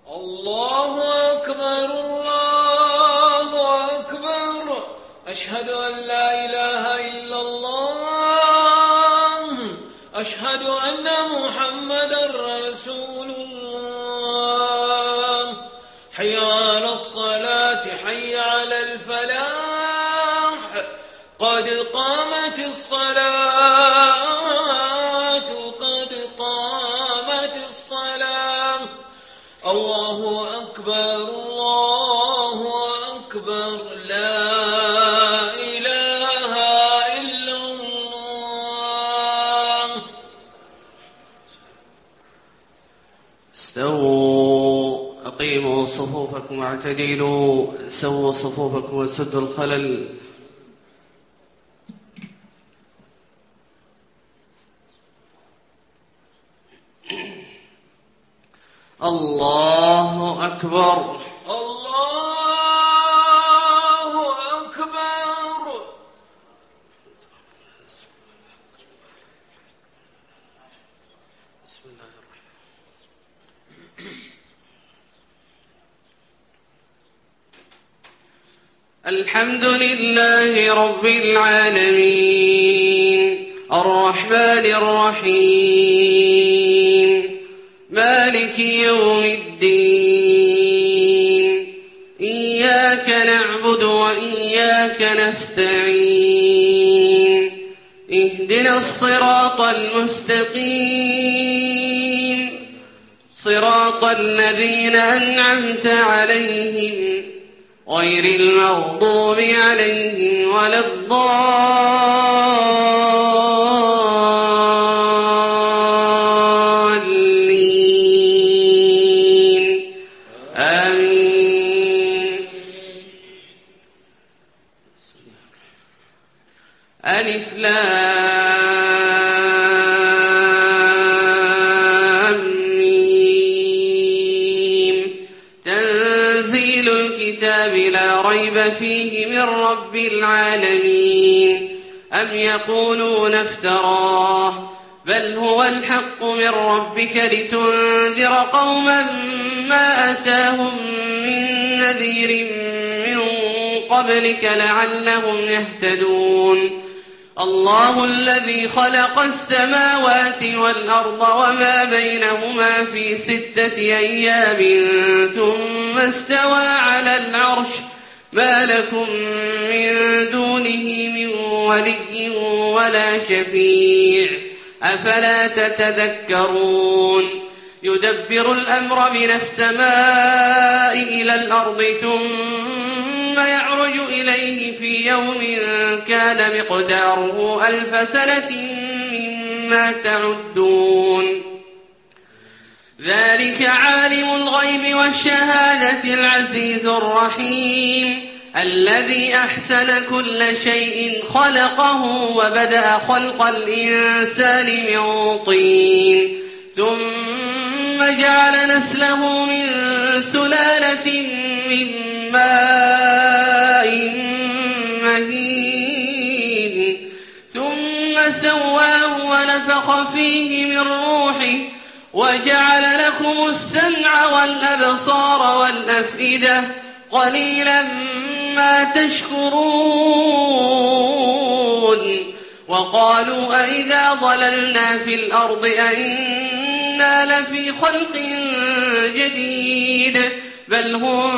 الله أكبر الله أكبر. أشهد أن لا إله إلا الله. أشهد أن محمدا رسول الله. حي على الصلاة حي على الفلاح. قد قامت الصلاة قد قامت الصلاة. الله أكبر الله أكبر. لا إله إلا الله. استووا أقيموا صفوفكم واعتدلوا. سووا صفوفكم وسدوا الخلل. الله أكبر الله أكبر. بسم الله الرحمن الرحيم. الحمد لله رب العالمين الرحمن الرحيم مالك يوم الدين. إياك نعبد وإياك نستعين. اهدنا الصراط المستقيم صراط الذين أنعمت عليهم غير المغضوب عليهم ولا الضالين. آمين. ألف لام ميم. تنزيل الكتاب لا ريب فيه من رب العالمين. أم يقولون افتراه بل هو الحق من ربك لتنذر قوما ما أتاهم من نذير من قبلك لعلهم يهتدون. الله الذي خلق السماوات والأرض وما بينهما في 6 أيام ثم استوى على العرش. ما لكم من دونه من ولي ولا شفيع أفلا تتذكرون. يدبر الأمر من السماء إلى الأرض ثم يعرج إليه في يوم كان مقداره 1000 سنة مما تعدون. ذلك عالم الغيب والشهادة العزيز الرحيم الذي أحسن كل شيء خلقه وبدأ خلق الإنسان من طين ثم جعل نسله من سلالة من ماء مهين ثم سواه ونفخ فيه من روحه وجعل لكم السمع والأبصار والأفئدة قليلا ما تشكرون. وقالوا أئذا ضللنا في الأرض أئنا لفي خلق جديد بل هم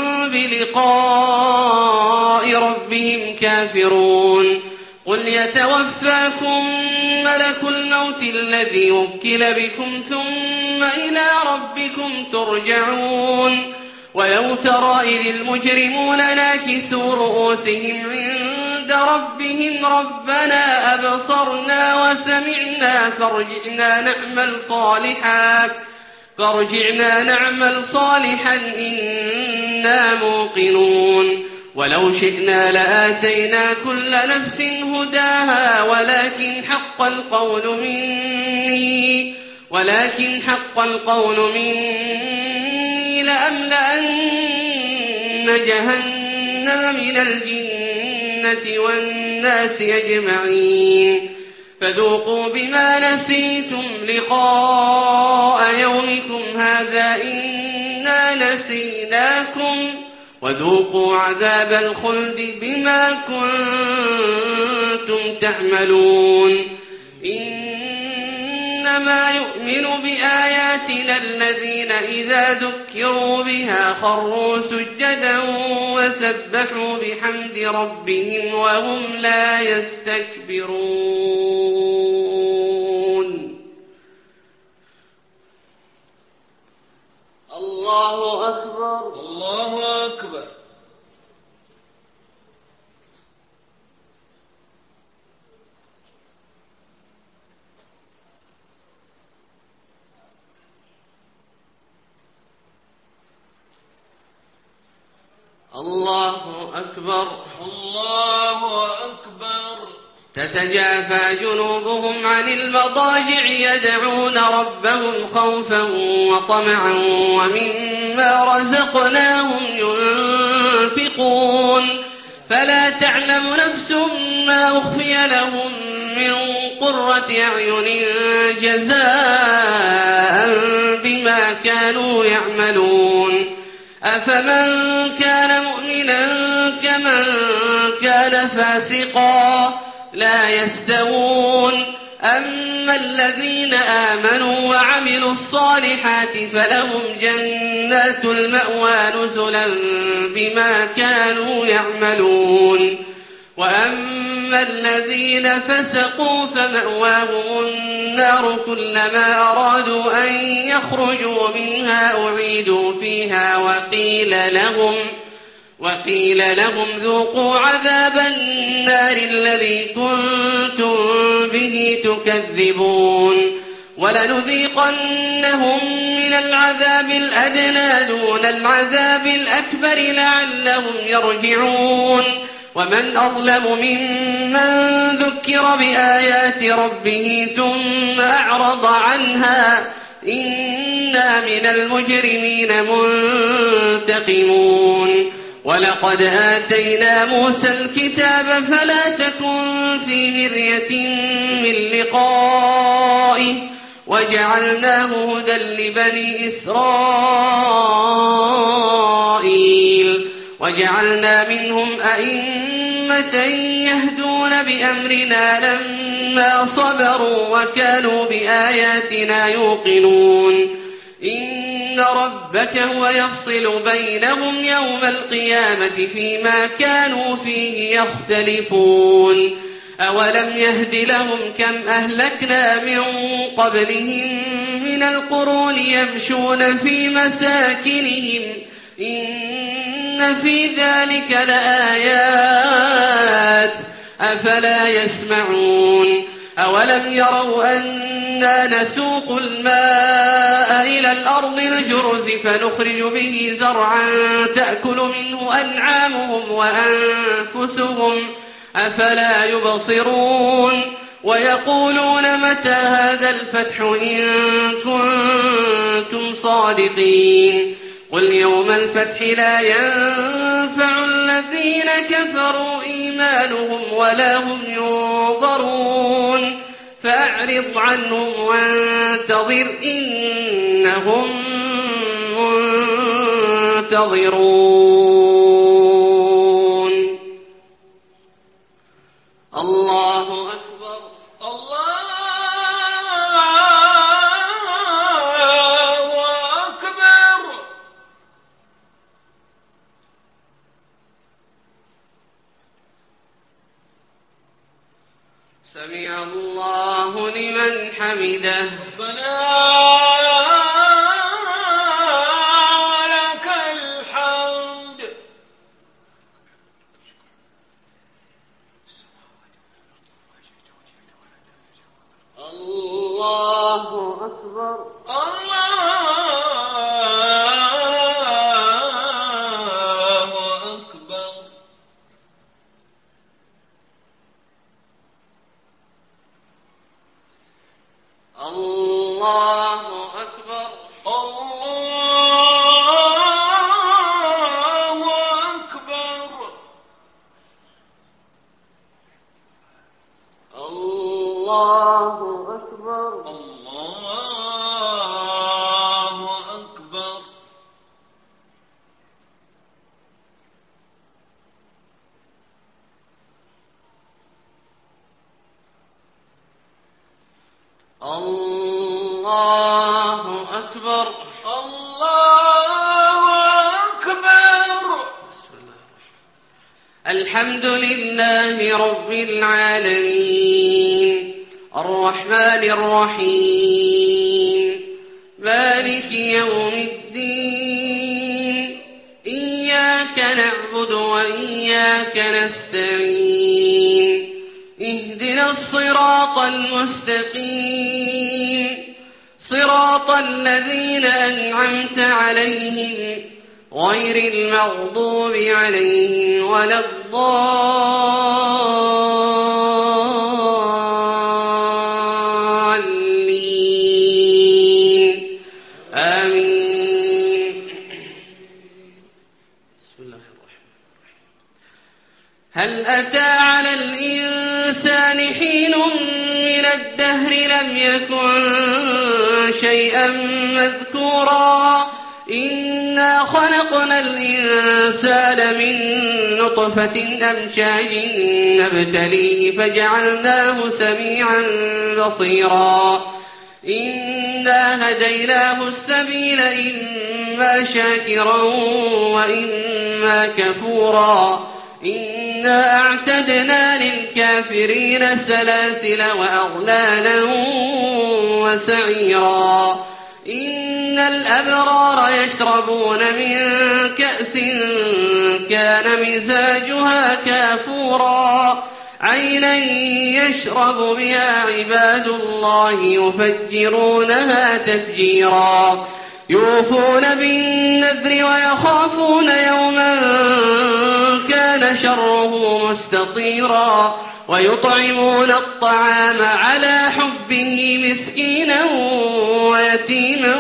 بلقاء ربهم كافرون. قل يتوفاكم ملك الموت الذي وكل بكم ثم إلى ربكم ترجعون. ولو ترى إذ المجرمون ناكسوا رؤوسهم عند ربهم ربنا أبصرنا وسمعنا فارجعنا نعمل صالحا إنا موقنون. ولو شئنا لآتينا كل نفس هداها ولكن حق القول مني لأملأن جهنم من الجنة والناس أجمعين. فذوقوا بما نسيتم لقاء يومكم هذا إنا نسيناكم وذوقوا عذاب الخلد بما كنتم تعملون إنما يؤمن بآياتنا الذين إذا ذكروا بها خروا سجدا وسبحوا بحمد ربهم وهم لا يستكبرون. الله أكبر. الله أكبر. الله أكبر. الله أكبر. تتجافى جنوبهم عن المضاجع يدعون ربهم خوفا وطمعا ومما رزقناهم ينفقون فلا تعلم نفس ما أخفي لهم من قرة أعين جزاء بما كانوا يعملون أفمن كان مؤمنا كمن كان فاسقا لا يستوون أما الذين آمنوا وعملوا الصالحات فلهم جنات المأوى نزلا بما كانوا يعملون وأما الذين فسقوا فمأواهم النار كلما أرادوا أن يخرجوا منها أعيدوا فيها وقيل لهم ذوقوا عذاب النار الذي كنتم به تكذبون ولنذيقنهم من العذاب الأدنى دون العذاب الأكبر لعلهم يرجعون ومن أظلم ممن ذكر بآيات ربه ثم أعرض عنها إنا من المجرمين منتقمون ولقد آتينا موسى الكتاب فلا تكن في مرية من لقائه وجعلناه هدى لبني إسرائيل وجعلنا منهم أئمة يهدون بأمرنا لما صبروا وكانوا بآياتنا يوقنون إن ربك هو يفصل بينهم يوم القيامة فيما كانوا فيه يختلفون أولم يهد لهم كم أهلكنا من قبلهم من القرون يمشون في مساكنهم إن في ذلك لآيات أفلا يسمعون أولم يروا أنا نسوق الماء إلى الأرض الجرز فنخرج به زرعا تأكل منه أنعامهم وأنفسهم أفلا يبصرون ويقولون متى هذا الفتح إن كنتم صادقين قل يوم الفتح لا ينفع الذين كفروا إيمانهم ولا هم ينظرون فأعرض عنهم وانتظر إنهم منتظرون. الله أكبر. سمع الله لمن حمده. ربنا لك الحمد. الله أكبر. الله الله أكبر. الله أكبر. الحمد لله رب العالمين الرحمن الرحيم مالك يوم الدين إياك نعبد وإياك نستعين اهدنا الصراط المستقيم صراط الذين أنعمت عليهم غير المغضوب عليهم ولا الضالين آمين. بسم الله الرحمن الرحيم. هل أتى على الإنسان حين من الدهر لم يكن شيئا مذكورا إنا خلقنا الإنسان من نطفة أمشاج نبتليه فجعلناه سميعا بصيرا إنا هديناه السبيل إما شاكرا وإما كفورا إنا أعتدنا للكافرين سلاسل وأغلالا وسعيرا إن الأبرار يشربون من كأس كان مزاجها كافورا عينا يشرب بها عباد الله يفجرونها تفجيرا يوفون بالنذر ويخافون يوما كان شره مستطيرا ويطعمون الطعام على حبه مسكينا ويتيما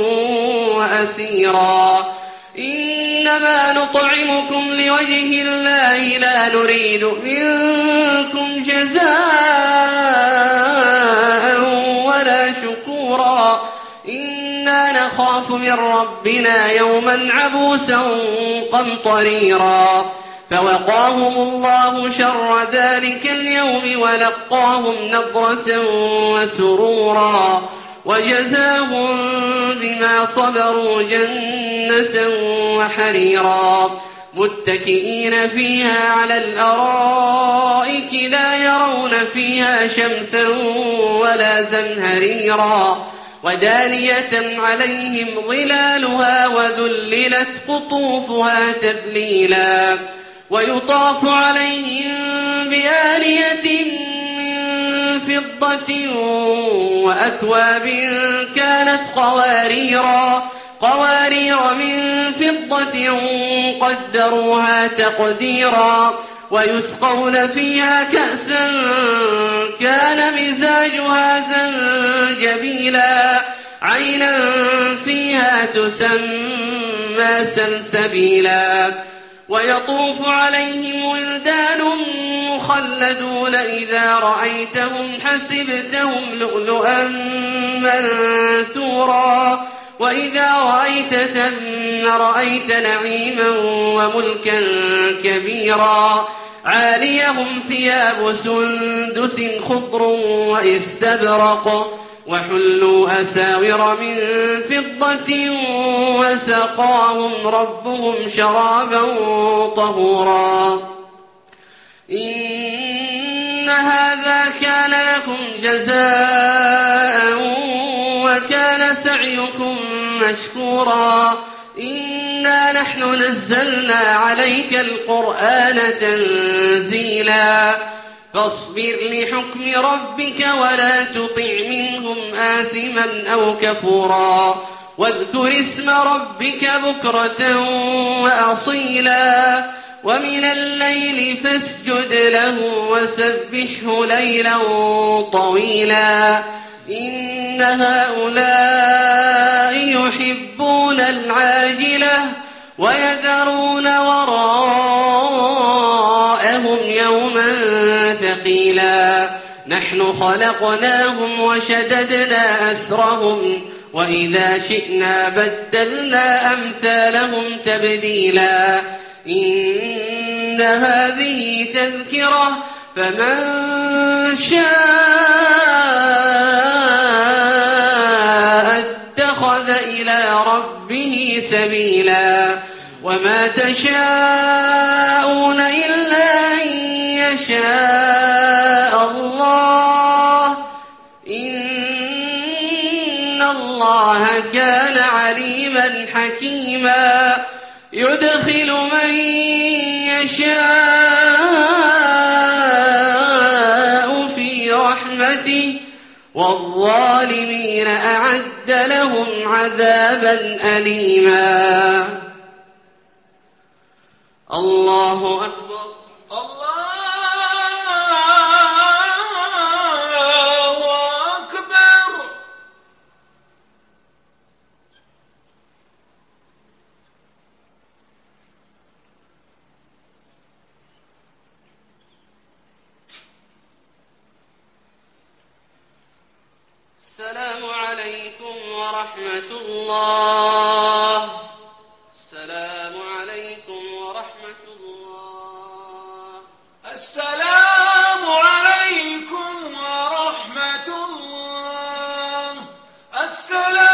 وأسيرا إنما نطعمكم لوجه الله لا نريد منكم جزاء ولا شكورا إنا نخاف من ربنا يوما عبوسا قمطريرا فوقاهم الله شر ذلك اليوم ولقاهم نضرة وسرورا وجزاهم بما صبروا جنة وحريرا متكئين فيها على الأرائك لا يرون فيها شمسا ولا زمهريرا ودانية عليهم ظلالها وذللت قطوفها تذليلا ويطاف عليهم بآنية من فضة وأكواب كانت قوارير من فضة قدروها تقديرا ويسقون فيها كأسا كان مزاجها زنجبيلا عينا فيها تسمى سلسبيلا ويطوف عليهم ولدان مخلدون إذا رأيتهم حسبتهم لؤلؤا منثورا وإذا رأيت ثم رأيت نعيما وملكا كبيرا عاليهم ثياب سندس خضر واستبرق وحلوا أساور من فضة وسقاهم ربهم شرابا طهورا إن هذا كان لكم جزاء وكان سعيكم مشكورا إنا نحن نزلنا عليك القرآن تنزيلا فاصبر لحكم ربك ولا تطع منهم آثما أو كفورا واذكر اسم ربك بكرة وأصيلا ومن الليل فاسجد له وسبحه ليلا طويلا إن هؤلاء يحبون العاجلة ويذرون وراءهم يوما ثقيلا نحن خلقناهم وشددنا أسرهم وإذا شئنا بدلنا أمثالهم تبديلا إن هذه تذكرة فمن شاء اتخذ اتخذ إلى ربه سبيلا وما تشاءون إلا أن يشاء الله إن الله كان عليما حكيما يدخل من يشاء في رحمته والظالمين أعد لهم عذابا أليما الله أكبر السلام عليكم ورحمة الله السلام عليكم ورحمة الله السلام عليكم ورحمة الله السلام